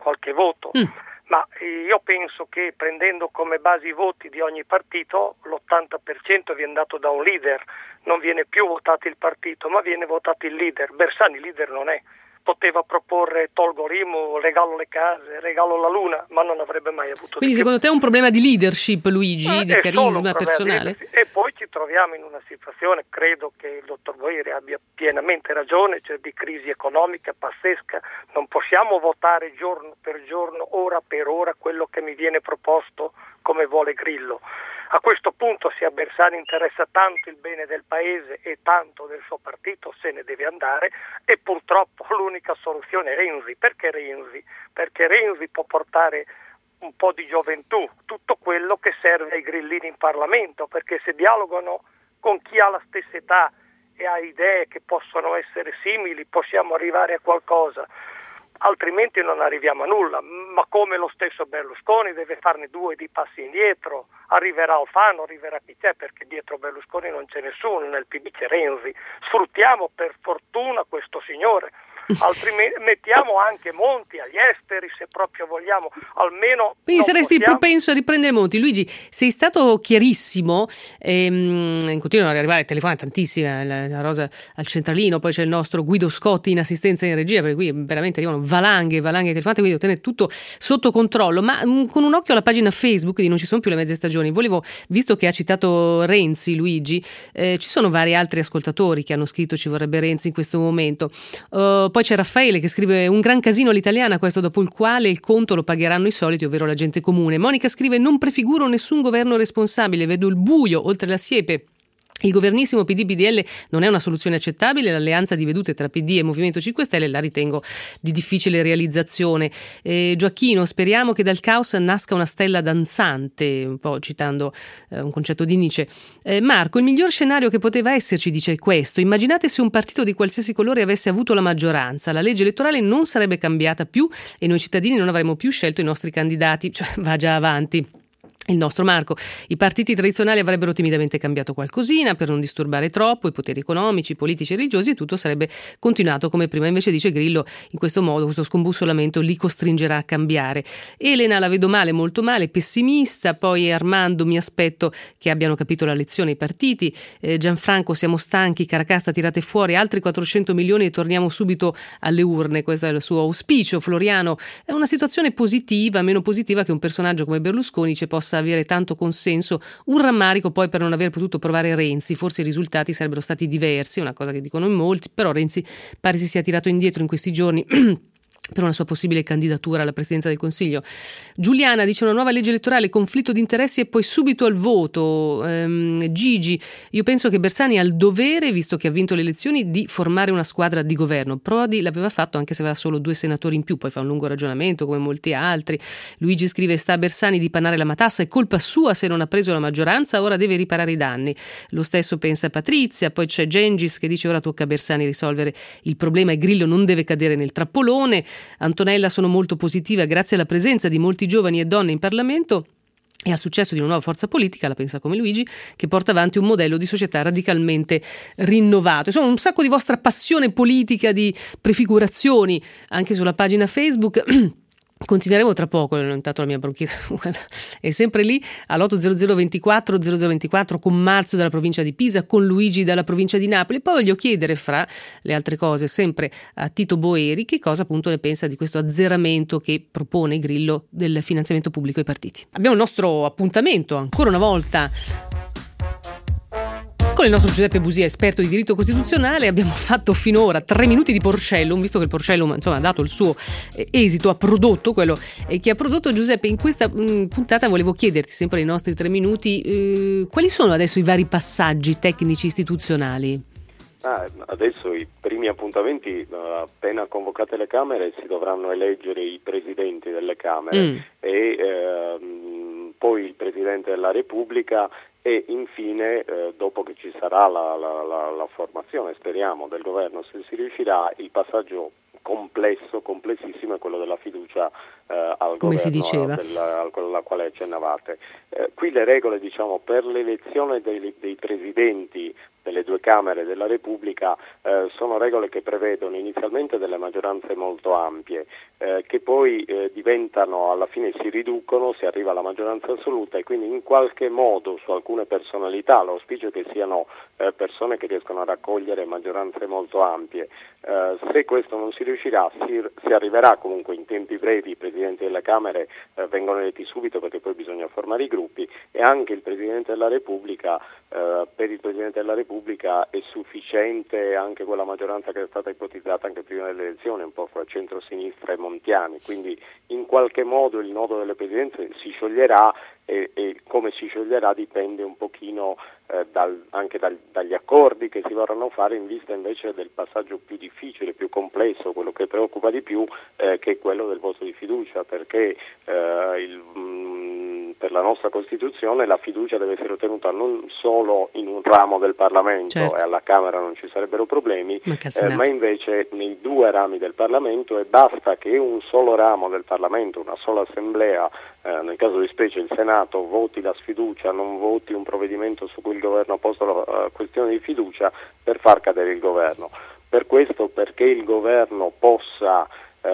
qualche voto. Mm. Ma io penso che prendendo come base i voti di ogni partito, l'ottanta per cento viene dato da un leader, non viene più votato il partito, ma viene votato il leader. Bersani leader non è. Poteva proporre tolgo Rimu, regalo le case, regalo la luna, ma non avrebbe mai avuto Quindi di secondo più. te è un problema di leadership, Luigi, Eh, di è solo un carisma problema di personale? leadership. E poi ci troviamo in una situazione, credo che il dottor Boeri abbia pienamente ragione, cioè di crisi economica pazzesca. Non possiamo votare giorno per giorno, ora per ora, quello che mi viene proposto come vuole Grillo. A questo punto, se a Bersani interessa tanto il bene del paese e tanto del suo partito, se ne deve andare, e purtroppo l'unica soluzione è Renzi. Perché Renzi? Perché Renzi può portare un po' di gioventù, tutto quello che serve ai grillini in Parlamento, perché se dialogano con chi ha la stessa età e ha idee che possono essere simili, possiamo arrivare a qualcosa. Altrimenti non arriviamo a nulla, ma come lo stesso Berlusconi deve farne due di passi indietro, arriverà Alfano, arriverà chi c'è, perché dietro Berlusconi non c'è nessuno, nel P D c'è Renzi. Sfruttiamo per fortuna questo signore, altrimenti mettiamo anche Monti agli esteri se proprio vogliamo, almeno. Quindi saresti possiamo... propenso a riprendere Monti. Luigi, sei stato chiarissimo, ehm, continuano ad arrivare telefonate tantissime, la, la Rosa al centralino, poi c'è il nostro Guido Scotti in assistenza in regia, perché qui veramente arrivano valanghe valanghe di telefonate, quindi devo tenere tutto sotto controllo, ma mh, con un occhio alla pagina Facebook di Non ci sono più le mezze stagioni, volevo, visto che ha citato Renzi, Luigi, eh, ci sono vari altri ascoltatori che hanno scritto ci vorrebbe Renzi in questo momento. Uh, poi c'è Raffaele che scrive un gran casino all'italiana, questo dopo il quale il conto lo pagheranno i soliti, ovvero la gente comune. Monica scrive non prefiguro nessun governo responsabile, vedo il buio oltre la siepe. Il governissimo P D P D L non è una soluzione accettabile, l'alleanza di vedute tra P D e Movimento cinque Stelle la ritengo di difficile realizzazione. Eh, Gioacchino, speriamo che dal caos nasca una stella danzante, un po' citando eh, un concetto di Nietzsche. Eh, Marco, il miglior scenario che poteva esserci, dice questo, immaginate se un partito di qualsiasi colore avesse avuto la maggioranza, la legge elettorale non sarebbe cambiata più e noi cittadini non avremmo più scelto i nostri candidati, cioè va già avanti. Il nostro Marco, i partiti tradizionali avrebbero timidamente cambiato qualcosina per non disturbare troppo i poteri economici, politici e religiosi e tutto sarebbe continuato come prima. Invece dice Grillo, in questo modo questo scombussolamento li costringerà a cambiare. Elena la vedo male, molto male, pessimista. Poi Armando, mi aspetto che abbiano capito la lezione i partiti. eh, Gianfranco, siamo stanchi, Caracasta tirate fuori altri quattrocento milioni e torniamo subito alle urne, questo è il suo auspicio. Floriano, è una situazione positiva, meno positiva che un personaggio come Berlusconi ci possa avere tanto consenso, un rammarico poi per non aver potuto provare Renzi, forse i risultati sarebbero stati diversi, una cosa che dicono in molti, però Renzi pare si sia tirato indietro in questi giorni per una sua possibile candidatura alla presidenza del Consiglio. Giuliana dice una nuova legge elettorale, conflitto di interessi e poi subito al voto. Ehm, Gigi, io penso che Bersani ha il dovere, visto che ha vinto le elezioni, di formare una squadra di governo. Prodi l'aveva fatto anche se aveva solo due senatori in più, poi fa un lungo ragionamento come molti altri. Luigi scrive, sta a Bersani di panare la matassa, è colpa sua se non ha preso la maggioranza, ora deve riparare i danni. Lo stesso pensa Patrizia, poi c'è Gengis che dice ora tocca a Bersani risolvere il problema e Grillo non deve cadere nel trappolone. Antonella, sono molto positiva grazie alla presenza di molti giovani e donne in Parlamento e al successo di una nuova forza politica, la pensa come Luigi, che porta avanti un modello di società radicalmente rinnovato. Insomma, un sacco di vostra passione politica, di prefigurazioni anche sulla pagina Facebook. Continueremo tra poco, intanto la mia bronchite è sempre lì all'otto zero zero ventiquattro zero zero ventiquattro con Marzio dalla provincia di Pisa, con Luigi dalla provincia di Napoli. Poi voglio chiedere, fra le altre cose, sempre a Tito Boeri, che cosa appunto ne pensa di questo azzeramento che propone Grillo del finanziamento pubblico ai partiti. Abbiamo il nostro appuntamento ancora una volta con il nostro Giuseppe Busia, esperto di diritto costituzionale. Abbiamo fatto finora tre minuti di Porcellum, visto che il Porcellum insomma ha dato il suo esito, ha prodotto quello che ha prodotto. Giuseppe, in questa mh, puntata volevo chiederti, sempre nei nostri tre minuti, eh, quali sono adesso i vari passaggi tecnici istituzionali? Ah, adesso i primi appuntamenti, appena convocate le Camere, si dovranno eleggere i presidenti delle Camere mm. e ehm, poi il Presidente della Repubblica e infine, eh, dopo che ci sarà la, la, la, la formazione, speriamo, del governo, se si riuscirà, il passaggio complesso, complessissimo è quello della fiducia eh, al Come governo, si diceva. Del, alla quale accennavate. Eh, qui le regole, diciamo, per l'elezione dei, dei presidenti delle due Camere della Repubblica eh, sono regole che prevedono inizialmente delle maggioranze molto ampie, eh, che poi eh, diventano, alla fine si riducono, si arriva alla maggioranza assoluta e quindi in qualche modo su alcune personalità, l'auspicio è che siano eh, persone che riescono a raccogliere maggioranze molto ampie. Eh, se questo non si riuscirà, si, si arriverà comunque in tempi brevi, i Presidenti delle Camere eh, vengono eletti subito perché poi bisogna formare i gruppi e anche il Presidente della Repubblica, eh, per il Presidente della Repubblica è sufficiente anche quella maggioranza che è stata ipotizzata anche prima delle elezioni, un po' fra centro-sinistra e Montiani, quindi in qualche modo il nodo delle presidenze si scioglierà e, e come si scioglierà dipende un pochino eh, dal, anche dal, dagli accordi che si vorranno fare in vista invece del passaggio più difficile, più complesso, quello che preoccupa di più eh, che è quello del voto di fiducia, perché eh, il, mh, per la nostra Costituzione la fiducia deve essere ottenuta non solo in un ramo del Parlamento, certo, e alla Camera non ci sarebbero problemi, ma, eh, ma invece nei due rami del Parlamento, e basta che un solo ramo del Parlamento, una sola assemblea, eh, nel caso di specie il Senato, voti la sfiducia, non voti un provvedimento su cui il governo ha posto la uh, questione di fiducia per far cadere il governo. Per questo, perché il governo possa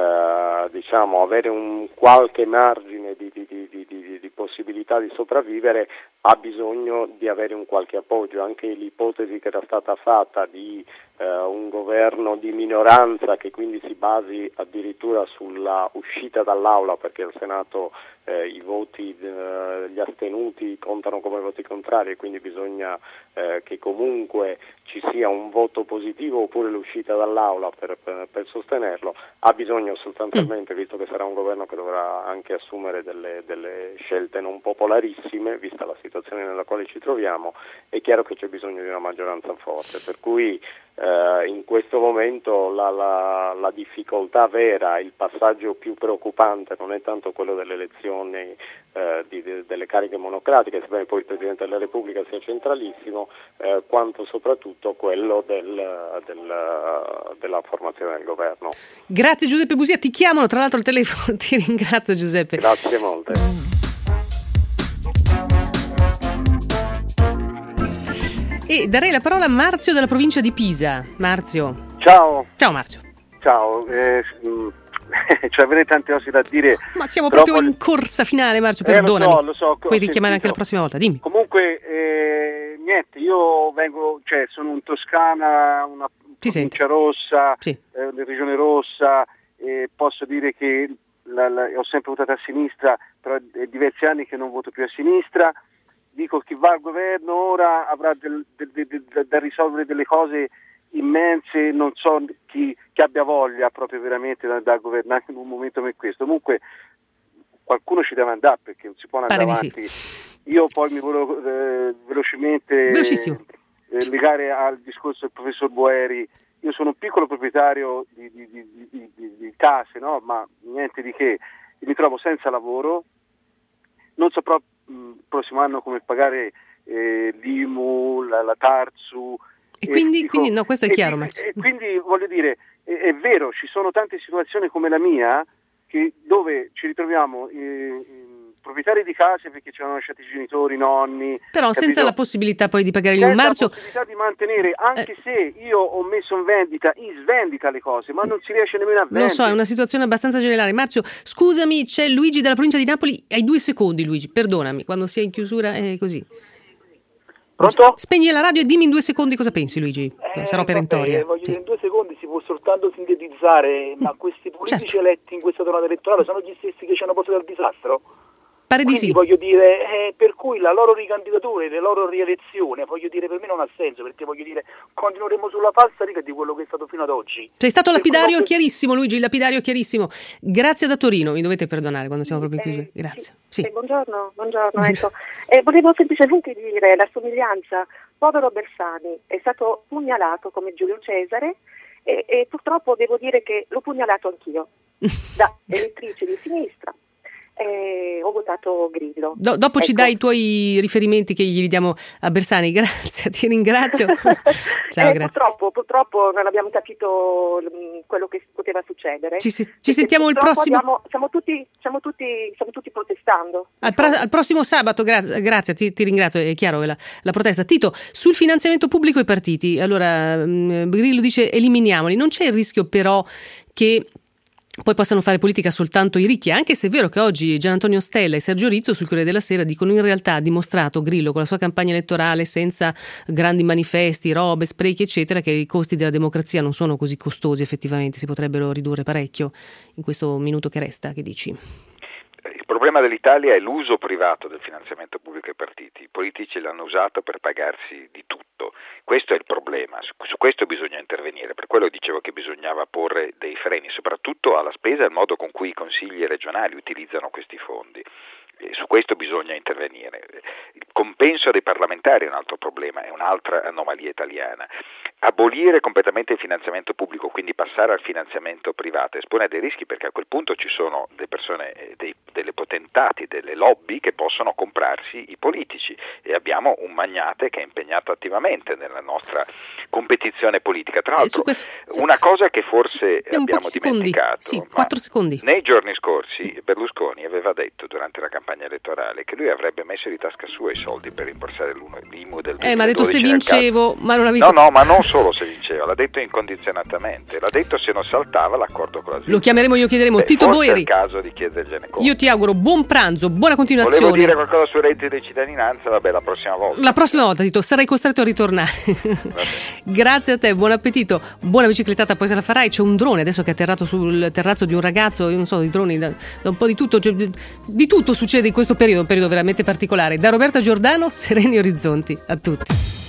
eh, diciamo avere un qualche margine di, di, di, di, di, di possibilità di sopravvivere, ha bisogno di avere un qualche appoggio. Anche l'ipotesi che era stata fatta di eh, un governo di minoranza che quindi si basi addirittura sulla uscita dall'aula, perché al Senato eh, i voti, eh, gli astenuti contano come voti contrari e quindi bisogna eh, che comunque ci sia un voto positivo oppure l'uscita dall'aula per, per, per sostenerlo, ha bisogno sostanzialmente, visto che sarà un governo che dovrà anche assumere delle, delle scelte non popolarissime, vista la situazione nella quale ci troviamo, è chiaro che c'è bisogno di una maggioranza forte, per cui eh, in questo momento la, la, la difficoltà vera, il passaggio più preoccupante non è tanto quello delle elezioni eh, di, de, delle cariche monocratiche, sebbene poi il Presidente della Repubblica sia centralissimo, eh, quanto soprattutto quello del, del, della formazione del governo. Grazie Giuseppe Busia, ti chiamano tra l'altro al telefono, ti ringrazio Giuseppe. Grazie molte. E darei la parola a Marzio della provincia di Pisa. Marzio. Ciao. Ciao Marzio. Ciao. Eh, cioè avete tante cose da dire. Ma siamo proprio voglio... in corsa finale, Marzio, perdonami. Eh, lo so, lo so. Puoi richiamare anche la prossima volta, dimmi. Comunque, eh, niente, io vengo, cioè sono in Toscana, una Ti provincia rossa, sì. eh, una regione rossa, e posso dire che la, la, ho sempre votato a sinistra, però è diversi anni che non voto più a sinistra. Dico che va al governo ora avrà del, del, del, del, da risolvere delle cose immense, non so chi, chi abbia voglia proprio veramente da, da governare in un momento come questo. Comunque qualcuno ci deve andare, perché non si può andare Pare avanti. Sì. Io poi mi volevo eh, velocemente eh, legare al discorso del professor Boeri. Io sono un piccolo proprietario di, di, di, di, di, di case, no? Ma niente di che. Mi trovo senza lavoro, non so proprio il prossimo anno come pagare eh, l'I M U, la, la Tarsu. E quindi, dico, quindi no, questo è e chiaro. Quindi, e quindi voglio dire, è, è vero, ci sono tante situazioni come la mia che, dove ci ritroviamo eh, proprietari di case perché ci hanno lasciati i genitori, i nonni. Però capito? senza la possibilità poi di pagare il Senza Marzio. la possibilità di mantenere, anche eh. se io ho messo in vendita, in svendita le cose, ma non si riesce nemmeno a vendere. Lo so, è una situazione abbastanza generale. Marzio, scusami, c'è Luigi della provincia di Napoli. Hai due secondi, Luigi, perdonami, quando sei in chiusura è così. Pronto? Spegni la radio e dimmi in due secondi cosa pensi, Luigi. Eh, Sarò perentoria. Vabbè, voglio sì. dire, in due secondi si può soltanto sintetizzare, ma questi politici certo. eletti in questa tornata elettorale sono gli stessi che ci hanno portato al disastro? Pare di Quindi sì. voglio dire, eh, per cui la loro ricandidatura e la loro rielezione, voglio dire, per me non ha senso, perché voglio dire, continueremo sulla falsa riga di quello che è stato fino ad oggi. Sei stato per lapidario che... chiarissimo, Luigi, lapidario chiarissimo. Grazie da Torino, mi dovete perdonare quando siamo proprio in chiusura. Grazie. Sì. Sì. Eh, buongiorno, buongiorno, ecco. Eh, volevo semplicemente dire la somiglianza. Povero Bersani è stato pugnalato come Giulio Cesare e, e purtroppo devo dire che l'ho pugnalato anch'io, da elettrice di sinistra. e ho votato Grillo. Do- dopo ecco. Ci dai i tuoi riferimenti che gli diamo a Bersani. Grazie, ti ringrazio. Ciao, eh, grazie. Purtroppo, purtroppo non abbiamo capito mh, quello che poteva succedere. Ci, si- ci sentiamo il prossimo... Abbiamo, siamo, tutti, siamo, tutti, stiamo tutti protestando. Al, pro- al prossimo sabato, gra- grazie, ti, ti ringrazio, è chiaro la, la protesta. Tito, sul finanziamento pubblico ai partiti, allora mh, Grillo dice eliminiamoli, non c'è il rischio però che poi possano fare politica soltanto i ricchi, anche se è vero che oggi Gian Antonio Stella e Sergio Rizzo sul Corriere della Sera dicono in realtà ha dimostrato Grillo con la sua campagna elettorale senza grandi manifesti, robe, sprechi eccetera che i costi della democrazia non sono così costosi effettivamente, si potrebbero ridurre parecchio in questo minuto che resta, che dici? Il problema dell'Italia è l'uso privato del finanziamento pubblico ai partiti. I politici l'hanno usato per pagarsi di tutto. Questo è il problema, su, su questo bisogna intervenire. Per quello dicevo che bisognava porre dei freni, soprattutto alla spesa e al modo con cui i consigli regionali utilizzano questi fondi. E su questo bisogna intervenire. Il compenso dei parlamentari è un altro problema, è un'altra anomalia italiana. Abolire completamente il finanziamento pubblico, quindi passare al finanziamento privato, espone a dei rischi perché a quel punto ci sono delle persone, dei, delle potentati, delle lobby che possono comprarsi i politici e abbiamo un magnate che è impegnato attivamente nella nostra competizione politica. Tra l'altro, questo, una cosa che forse abbiamo dimenticato, sì, quattro secondi. Nei giorni scorsi Berlusconi aveva detto durante la campagna elettorale che lui avrebbe messo di tasca sua i soldi per rimborsare l'I M U del duemiladodici. Eh, ma ha detto se vincevo, ma non ha vinto. No, no, ma non solo se vinceva, l'ha detto incondizionatamente, l'ha detto se non saltava l'accordo con la Svizzera. Lo chiameremo, io chiederemo. Beh, Tito Boeri. È il caso di chiedergliene conto. Io ti auguro buon pranzo, buona continuazione. Volevo dire qualcosa sul reddito di cittadinanza, vabbè, la prossima volta. La prossima volta, Tito, sarai costretto a ritornare. Grazie a te, buon appetito, buona biciclettata, poi se la farai. C'è un drone adesso che è atterrato sul terrazzo di un ragazzo, io non so, di droni da, da un po' di tutto, cioè, di tutto succede in questo periodo, un periodo veramente particolare. Da Roberta Giordano, Sereni Orizzonti, a tutti.